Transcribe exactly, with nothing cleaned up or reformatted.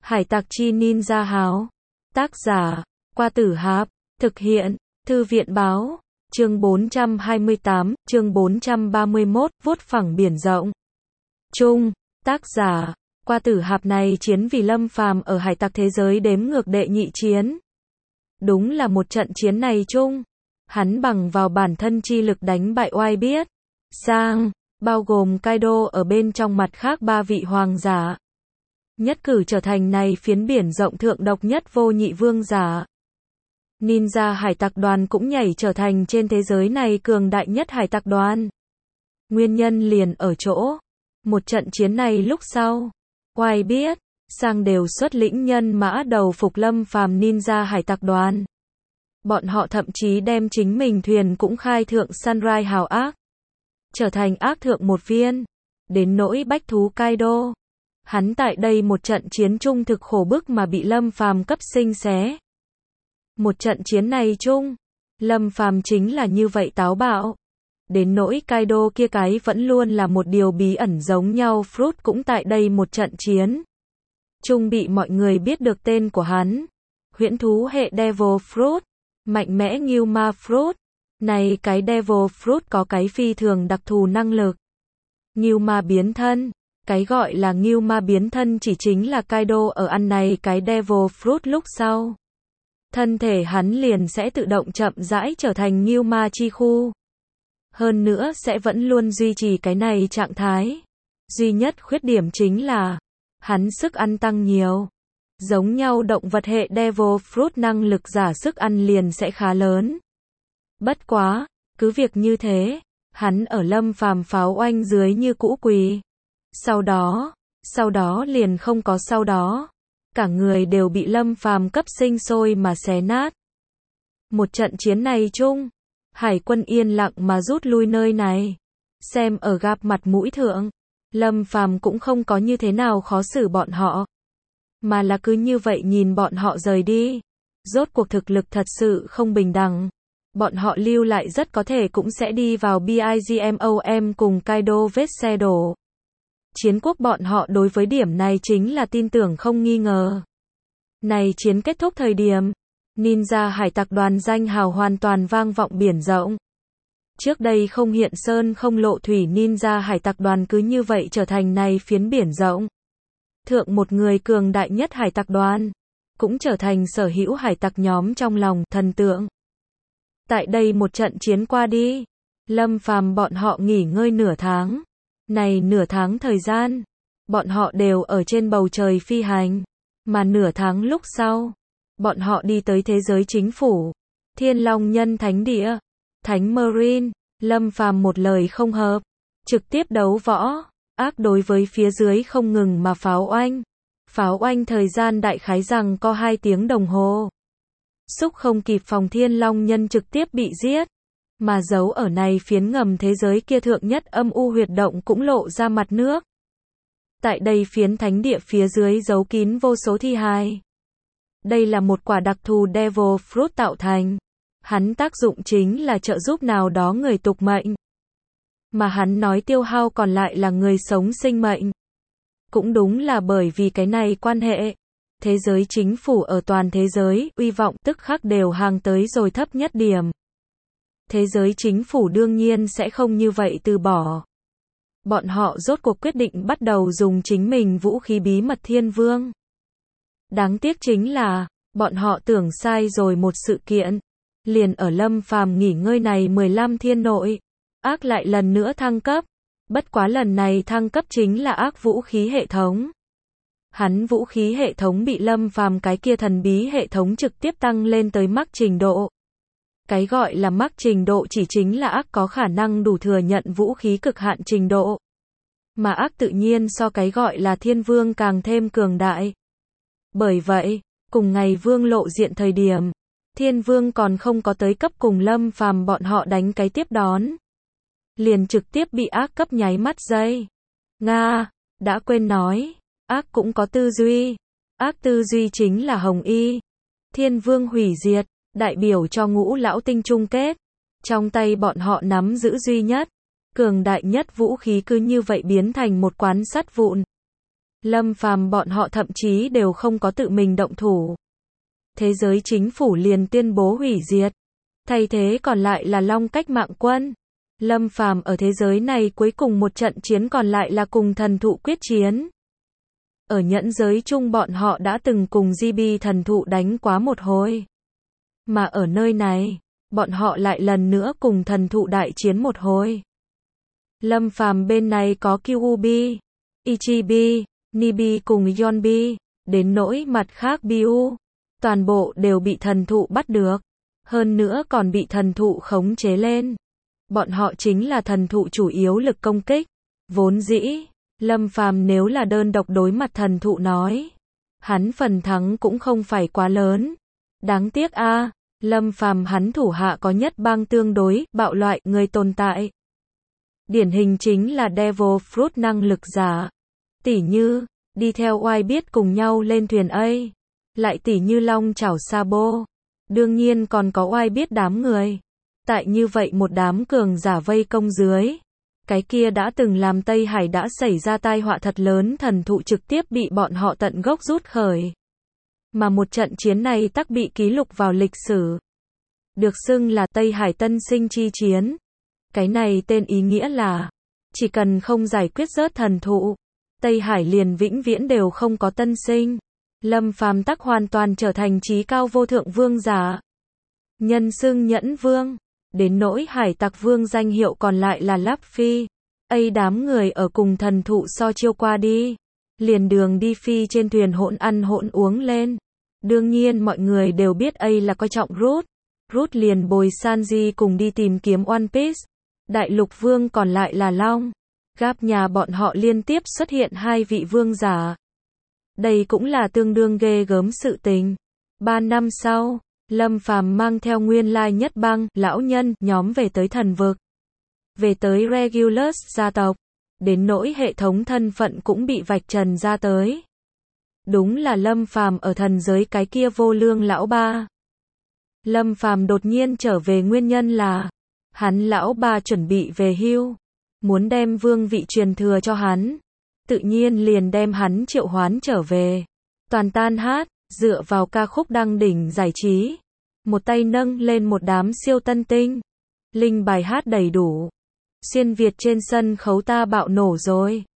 Hải tặc chi ninja háo. Tác giả, Qua Tử Hạp. Thực hiện, Thư viện báo. Chương bốn trăm hai mươi tám, chương bốn trăm ba mươi mốt, vuốt phẳng biển rộng. Chung, tác giả, Qua Tử Hạp này chiến vì Lâm Phàm ở hải tặc thế giới đếm ngược đệ nhị chiến. Đúng là một trận chiến này chung. Hắn bằng vào bản thân chi lực đánh bại oai biết. Sang, bao gồm Kaido ở bên trong mặt khác ba vị hoàng giả. Nhất cử trở thành này phiến biển rộng thượng độc nhất vô nhị vương giả. Ninja hải tặc đoàn cũng nhảy trở thành trên thế giới này cường đại nhất hải tặc đoàn. Nguyên nhân liền ở chỗ, một trận chiến này lúc sau, oai biết, sang đều xuất lĩnh nhân mã đầu phục Lâm Phàm ninja hải tặc đoàn. Bọn họ thậm chí đem chính mình thuyền cũng khai thượng Sunrise hào ác, trở thành ác thượng một viên. Đến nỗi bách thú Kaido, hắn tại đây một trận chiến chung thực khổ bức mà bị Lâm Phàm cấp sinh xé. Một trận chiến này chung, Lâm Phàm chính là như vậy táo bạo. Đến nỗi Kaido kia cái vẫn luôn là một điều bí ẩn giống nhau Fruit cũng tại đây một trận chiến chung bị mọi người biết được tên của hắn. Huyễn thú hệ Devil Fruit, mạnh mẽ Ngưu Ma Fruit. Này cái Devil Fruit có cái phi thường đặc thù năng lực. Ngưu Ma biến thân. Cái gọi là Ngưu Ma biến thân chỉ chính là Kaido ở ăn này cái Devil Fruit lúc sau. Thân thể hắn liền sẽ tự động chậm rãi trở thành Ngưu Ma chi khu. Hơn nữa sẽ vẫn luôn duy trì cái này trạng thái. Duy nhất khuyết điểm chính là, hắn sức ăn tăng nhiều. Giống nhau động vật hệ Devil Fruit năng lực giả sức ăn liền sẽ khá lớn. Bất quá, cứ việc như thế, hắn ở Lâm Phàm pháo oanh dưới như cũ quỳ. Sau đó, sau đó liền không có sau đó. Cả người đều bị Lâm Phàm cấp sinh sôi mà xé nát. Một trận chiến này chung, hải quân yên lặng mà rút lui nơi này. Xem ở gặp mặt mũi thượng, Lâm Phàm cũng không có như thế nào khó xử bọn họ, mà là cứ như vậy nhìn bọn họ rời đi. Rốt cuộc thực lực thật sự không bình đẳng. Bọn họ lưu lại rất có thể cũng sẽ đi vào Bigmom cùng Kaido vết xe đổ. Chiến quốc bọn họ đối với điểm này chính là tin tưởng không nghi ngờ. Này chiến kết thúc thời điểm, ninja hải tặc đoàn danh hào hoàn toàn vang vọng biển rộng. Trước đây không hiện sơn không lộ thủy ninja hải tặc đoàn cứ như vậy trở thành này phiến biển rộng thượng một người cường đại nhất hải tặc đoàn, cũng trở thành sở hữu hải tặc nhóm trong lòng thần tượng. Tại đây một trận chiến qua đi, Lâm Phàm bọn họ nghỉ ngơi nửa tháng. Này nửa tháng thời gian, bọn họ đều ở trên bầu trời phi hành, mà nửa tháng lúc sau, bọn họ đi tới thế giới chính phủ, Thiên Long Nhân Thánh Địa, Thánh Marine. Lâm Phàm một lời không hợp, trực tiếp đấu võ, ác đối với phía dưới không ngừng mà pháo oanh. Pháo oanh thời gian đại khái rằng có hai tiếng đồng hồ. Xúc không kịp phòng Thiên Long Nhân trực tiếp bị giết. Mà giấu ở này phiến ngầm thế giới kia thượng nhất âm u huyệt động cũng lộ ra mặt nước. Tại đây phiến thánh địa phía dưới giấu kín vô số thi hài. Đây là một quả đặc thù Devil Fruit tạo thành. Hắn tác dụng chính là trợ giúp nào đó người tục mệnh. Mà hắn nói tiêu hao còn lại là người sống sinh mệnh. Cũng đúng là bởi vì cái này quan hệ. Thế giới chính phủ ở toàn thế giới, uy vọng tức khắc đều hàng tới rồi thấp nhất điểm. Thế giới chính phủ đương nhiên sẽ không như vậy từ bỏ. Bọn họ rốt cuộc quyết định bắt đầu dùng chính mình vũ khí bí mật Thiên Vương. Đáng tiếc chính là, bọn họ tưởng sai rồi một sự kiện. Liền ở Lâm Phàm nghỉ ngơi này mười lăm thiên nội, ác lại lần nữa thăng cấp. Bất quá lần này thăng cấp chính là ác vũ khí hệ thống. Hắn vũ khí hệ thống bị Lâm Phàm cái kia thần bí hệ thống trực tiếp tăng lên tới max trình độ. Cái gọi là max trình độ chỉ chính là ác có khả năng đủ thừa nhận vũ khí cực hạn trình độ. Mà ác tự nhiên so cái gọi là Thiên Vương càng thêm cường đại. Bởi vậy, cùng ngày Vương lộ diện thời điểm, Thiên Vương còn không có tới cấp cùng Lâm Phàm bọn họ đánh cái tiếp đón. Liền trực tiếp bị ác cấp nháy mắt dây. Nga, đã quên nói, ác cũng có tư duy. Ác tư duy chính là Hồng Y. Thiên Vương hủy diệt, đại biểu cho ngũ lão tinh chung kết. Trong tay bọn họ nắm giữ duy nhất, cường đại nhất vũ khí cứ như vậy biến thành một quán sắt vụn. Lâm Phàm bọn họ thậm chí đều không có tự mình động thủ. Thế giới chính phủ liền tuyên bố hủy diệt. Thay thế còn lại là Long Cách Mạng Quân. Lâm Phàm ở thế giới này cuối cùng một trận chiến còn lại là cùng thần thụ quyết chiến. Ở nhẫn giới chung bọn họ đã từng cùng gi bê thần thụ đánh quá một hồi. Mà ở nơi này, bọn họ lại lần nữa cùng thần thụ đại chiến một hồi. Lâm Phàm bên này có Kyuubi, Ichibi, Nibi cùng Yonbi, đến nỗi mặt khác Biu, toàn bộ đều bị thần thụ bắt được, hơn nữa còn bị thần thụ khống chế lên. Bọn họ chính là thần thụ chủ yếu lực công kích. Vốn dĩ, Lâm Phàm nếu là đơn độc đối mặt thần thụ nói, hắn phần thắng cũng không phải quá lớn. Đáng tiếc a, à, Lâm Phàm hắn thủ hạ có nhất bang tương đối bạo loại người tồn tại. Điển hình chính là Devil Fruit năng lực giả. Tỉ như, đi theo oai biết cùng nhau lên thuyền A. Lại tỉ như Long Chảo Sabo. Đương nhiên còn có oai biết đám người. Tại như vậy một đám cường giả vây công dưới. Cái kia đã từng làm Tây Hải đã xảy ra tai họa thật lớn thần thụ trực tiếp bị bọn họ tận gốc rút khởi. Mà một trận chiến này tắc bị ký lục vào lịch sử. Được xưng là Tây Hải Tân Sinh chi chiến. Cái này tên ý nghĩa là, chỉ cần không giải quyết rớt thần thụ, Tây Hải liền vĩnh viễn đều không có tân sinh. Lâm Phàm tắc hoàn toàn trở thành chí cao vô thượng vương giả. Nhân xưng Nhẫn Vương. Đến nỗi hải tặc vương danh hiệu còn lại là Láp Phi. Ây đám người ở cùng thần thụ so chiêu qua đi. Liền đường đi phi trên thuyền hỗn ăn hỗn uống lên. Đương nhiên mọi người đều biết Ây là coi trọng Root. Root liền bồi Sanji cùng đi tìm kiếm One Piece. Đại lục vương còn lại là Long. Gáp nhà bọn họ liên tiếp xuất hiện hai vị vương giả. Đây cũng là tương đương ghê gớm sự tình. Ba năm sau, Lâm Phàm mang theo nguyên lai nhất bang, lão nhân, nhóm về tới thần vực. Về tới Regulus gia tộc. Đến nỗi hệ thống thân phận cũng bị vạch trần ra tới. Đúng là Lâm Phàm ở thần giới cái kia vô lương lão ba. Lâm Phàm đột nhiên trở về nguyên nhân là hắn lão ba chuẩn bị về hưu, muốn đem vương vị truyền thừa cho hắn, tự nhiên liền đem hắn triệu hoán trở về. Toàn tan hát, dựa vào ca khúc đăng đỉnh giải trí, một tay nâng lên một đám siêu tân tinh, linh bài hát đầy đủ. Xuyên Việt trên sân khấu ta bạo nổ rồi.